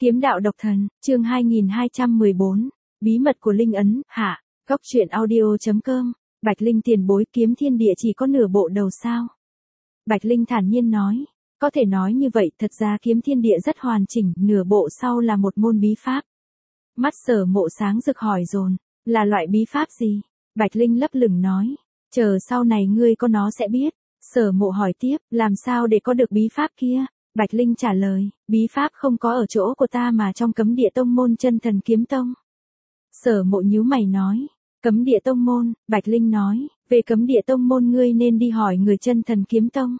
Kiếm đạo độc thần, chương 2214, bí mật của linh ấn, hạ, góc truyện audio.com, Bạch Linh tiền bối kiếm thiên địa chỉ có nửa bộ đầu sao. Bạch Linh thản nhiên nói, có thể nói như vậy, thật ra kiếm thiên địa rất hoàn chỉnh, nửa bộ sau là một môn bí pháp. Mắt Sở Mộ sáng rực hỏi dồn, là loại bí pháp gì? Bạch Linh lấp lửng nói, chờ sau này ngươi có nó sẽ biết. Sở Mộ hỏi tiếp, làm sao để có được bí pháp kia? Bạch Linh trả lời, bí pháp không có ở chỗ của ta mà trong cấm địa tông môn Chân Thần Kiếm Tông. Sở Mộ nhíu mày nói, cấm địa tông môn, Bạch Linh nói, về cấm địa tông môn ngươi nên đi hỏi người Chân Thần Kiếm Tông.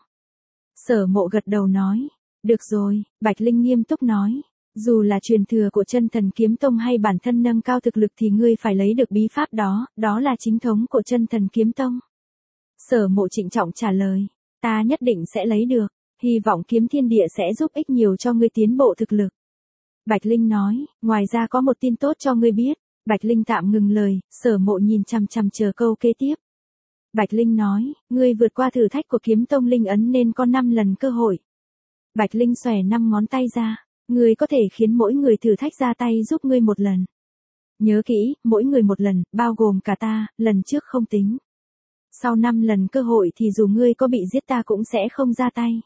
Sở Mộ gật đầu nói, được rồi. Bạch Linh nghiêm túc nói, dù là truyền thừa của Chân Thần Kiếm Tông hay bản thân nâng cao thực lực thì ngươi phải lấy được bí pháp đó, đó là chính thống của Chân Thần Kiếm Tông. Sở Mộ trịnh trọng trả lời, ta nhất định sẽ lấy được, hy vọng kiếm thiên địa sẽ giúp ích nhiều cho ngươi tiến bộ thực lực. Bạch Linh nói, ngoài ra có một tin tốt cho ngươi biết. Bạch Linh tạm ngừng lời, Sở Mộ nhìn chằm chằm chờ câu kế tiếp. Bạch Linh nói, ngươi vượt qua thử thách của kiếm tông linh ấn nên có 5 lần cơ hội. Bạch Linh xòe 5 ngón tay ra, ngươi có thể khiến mỗi người thử thách ra tay giúp ngươi một lần. Nhớ kỹ, mỗi người một lần, bao gồm cả ta, lần trước không tính. Sau 5 lần cơ hội thì dù ngươi có bị giết ta cũng sẽ không ra tay.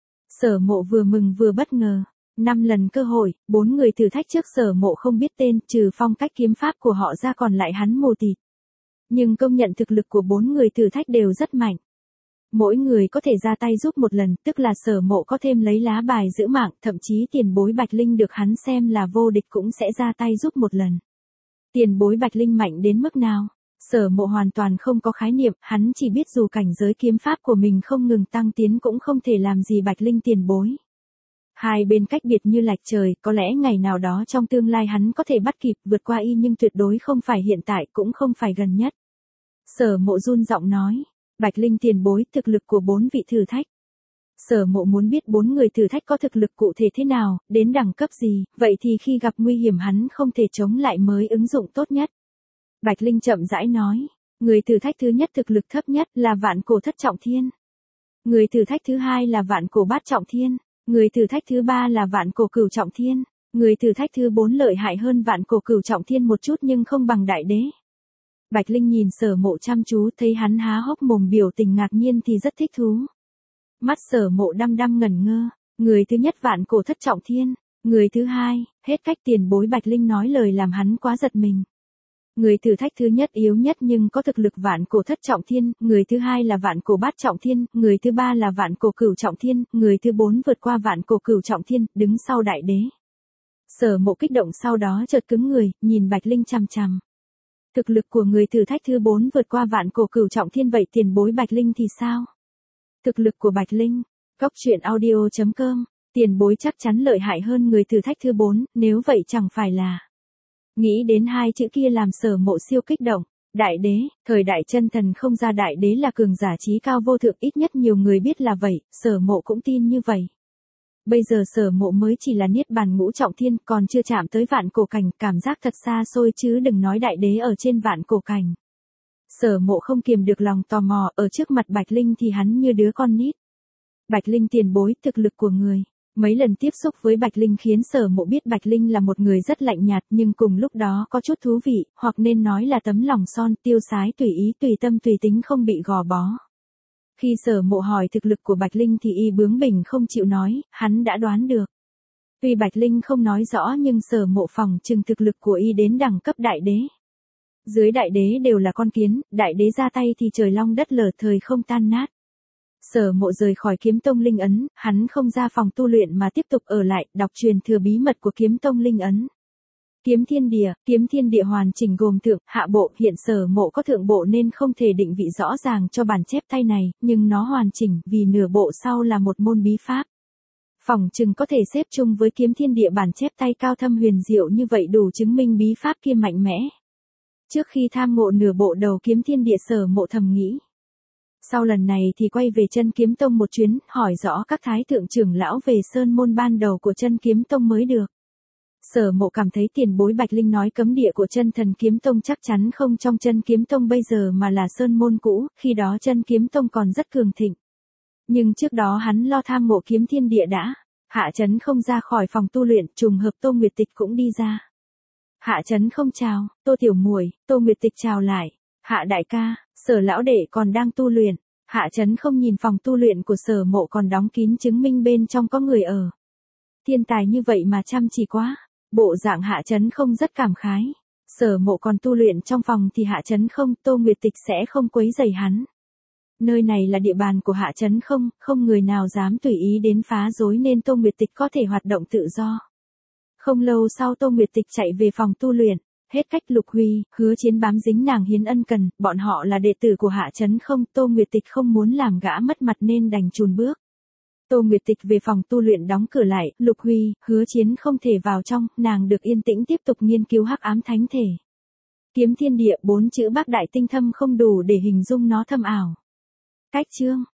Sở Mộ vừa mừng vừa bất ngờ. 5 lần cơ hội, 4 người thử thách trước Sở Mộ không biết tên, trừ phong cách kiếm pháp của họ ra còn lại hắn mù tịt. Nhưng công nhận thực lực của 4 người thử thách đều rất mạnh. Mỗi người có thể ra tay giúp một lần, tức là Sở Mộ có thêm lấy lá bài giữ mạng, thậm chí tiền bối Bạch Linh được hắn xem là vô địch cũng sẽ ra tay giúp một lần. Tiền bối Bạch Linh mạnh đến mức nào? Sở Mộ hoàn toàn không có khái niệm, hắn chỉ biết dù cảnh giới kiếm pháp của mình không ngừng tăng tiến cũng không thể làm gì Bạch Linh tiền bối. Hai bên cách biệt như lạch trời, có lẽ ngày nào đó trong tương lai hắn có thể bắt kịp, vượt qua y nhưng tuyệt đối không phải hiện tại, cũng không phải gần nhất. Sở Mộ run giọng nói, Bạch Linh tiền bối, thực lực của 4 vị thử thách. Sở Mộ muốn biết 4 người thử thách có thực lực cụ thể thế nào, đến đẳng cấp gì, vậy thì khi gặp nguy hiểm hắn không thể chống lại mới ứng dụng tốt nhất. Bạch Linh chậm rãi nói, người thử thách thứ nhất thực lực thấp nhất là Vạn Cổ Thất Trọng Thiên. Người thử thách thứ hai là Vạn Cổ Bát Trọng Thiên. Người thử thách thứ ba là Vạn Cổ Cửu Trọng Thiên. Người thử thách thứ 4 lợi hại hơn Vạn Cổ Cửu Trọng Thiên một chút nhưng không bằng Đại Đế. Bạch Linh nhìn Sở Mộ chăm chú, thấy hắn há hốc mồm biểu tình ngạc nhiên thì rất thích thú. Mắt Sở Mộ đăm đăm ngẩn ngơ, người thứ nhất Vạn Cổ Thất Trọng Thiên, người thứ hai, hết cách tiền bối Bạch Linh nói lời làm hắn quá giật mình. Người thử thách thứ nhất yếu nhất nhưng có thực lực Vạn Cổ Thất Trọng Thiên, người thứ hai là Vạn Cổ Bát Trọng Thiên, người thứ ba là Vạn Cổ Cửu Trọng Thiên, người thứ 4 vượt qua Vạn Cổ Cửu Trọng Thiên, đứng sau Đại Đế. Sở Mộ kích động sau đó chợt cứng người, nhìn Bạch Linh chằm chằm. Thực lực của người thử thách thứ 4 vượt qua Vạn Cổ Cửu Trọng Thiên, vậy tiền bối Bạch Linh thì sao? Thực lực của Bạch Linh, góc truyện audio.com, tiền bối chắc chắn lợi hại hơn người thử thách thứ 4, nếu vậy chẳng phải là... Nghĩ đến hai chữ kia làm Sở Mộ siêu kích động. Đại Đế, thời đại Chân Thần không ra Đại Đế là cường giả trí cao vô thượng, ít nhất nhiều người biết là vậy, Sở Mộ cũng tin như vậy. Bây giờ Sở Mộ mới chỉ là Niết Bàn Ngũ Trọng Thiên, còn chưa chạm tới Vạn Cổ Cảnh, cảm giác thật xa xôi chứ đừng nói Đại Đế ở trên Vạn Cổ Cảnh. Sở Mộ không kiềm được lòng tò mò, ở trước mặt Bạch Linh thì hắn như đứa con nít. Bạch Linh tiền bối, thực lực của người. Mấy lần tiếp xúc với Bạch Linh khiến Sở Mộ biết Bạch Linh là một người rất lạnh nhạt nhưng cùng lúc đó có chút thú vị, hoặc nên nói là tấm lòng son, tiêu sái tùy ý, tùy tâm tùy tính, không bị gò bó. Khi Sở Mộ hỏi thực lực của Bạch Linh thì y bướng bỉnh không chịu nói, hắn đã đoán được. Tuy Bạch Linh không nói rõ nhưng Sở Mộ phỏng chừng thực lực của y đến đẳng cấp Đại Đế. Dưới Đại Đế đều là con kiến, Đại Đế ra tay thì trời long đất lở, thời không tan nát. Sở Mộ rời khỏi kiếm tông linh ấn, hắn không ra phòng tu luyện mà tiếp tục ở lại, đọc truyền thừa bí mật của kiếm tông linh ấn. Kiếm thiên địa hoàn chỉnh gồm thượng, hạ bộ, hiện Sở Mộ có thượng bộ nên không thể định vị rõ ràng cho bản chép tay này, nhưng nó hoàn chỉnh, vì nửa bộ sau là một môn bí pháp. Phỏng chừng có thể xếp chung với kiếm thiên địa bản chép tay cao thâm huyền diệu như vậy đủ chứng minh bí pháp kia mạnh mẽ. Trước khi tham ngộ nửa bộ đầu kiếm thiên địa Sở Mộ thầm nghĩ. Sau lần này thì quay về Chân Kiếm Tông một chuyến, hỏi rõ các thái thượng trưởng lão về sơn môn ban đầu của Chân Kiếm Tông mới được. Sở Mộ cảm thấy tiền bối Bạch Linh nói cấm địa của Chân Thần Kiếm Tông chắc chắn không trong Chân Kiếm Tông bây giờ mà là sơn môn cũ, khi đó Chân Kiếm Tông còn rất cường thịnh. Nhưng trước đó hắn lo tham ngộ kiếm thiên địa đã. Hạ Chấn Không ra khỏi phòng tu luyện, trùng hợp Tô Nguyệt Tịch cũng đi ra. Hạ Chấn Không chào, Tô tiểu muội. Tô Nguyệt Tịch chào lại. Hạ đại ca, Sở lão đệ còn đang tu luyện. Hạ Chấn Không nhìn phòng tu luyện của Sở Mộ còn đóng kín, chứng minh bên trong có người ở. Thiên tài như vậy mà chăm chỉ quá. Bộ dạng Hạ Chấn Không rất cảm khái. Sở Mộ còn tu luyện trong phòng thì Hạ Chấn Không, Tô Nguyệt Tịch sẽ không quấy rầy hắn. Nơi này là địa bàn của Hạ Chấn Không, không người nào dám tùy ý đến phá rối nên Tô Nguyệt Tịch có thể hoạt động tự do. Không lâu sau Tô Nguyệt Tịch chạy về phòng tu luyện, hết cách Lục Huy, Hứa Chiến bám dính nàng hiến ân cần, bọn họ là đệ tử của Hạ Chấn Không, Tô Nguyệt Tịch không muốn làm gã mất mặt nên đành chùn bước. Tô Nguyệt Tịch về phòng tu luyện đóng cửa lại, Lục Huy, Hứa Chiến không thể vào trong, nàng được yên tĩnh tiếp tục nghiên cứu hắc ám thánh thể. Kiếm thiên địa, 4 chữ bác đại tinh thâm không đủ để hình dung nó thâm ảo. Cách chương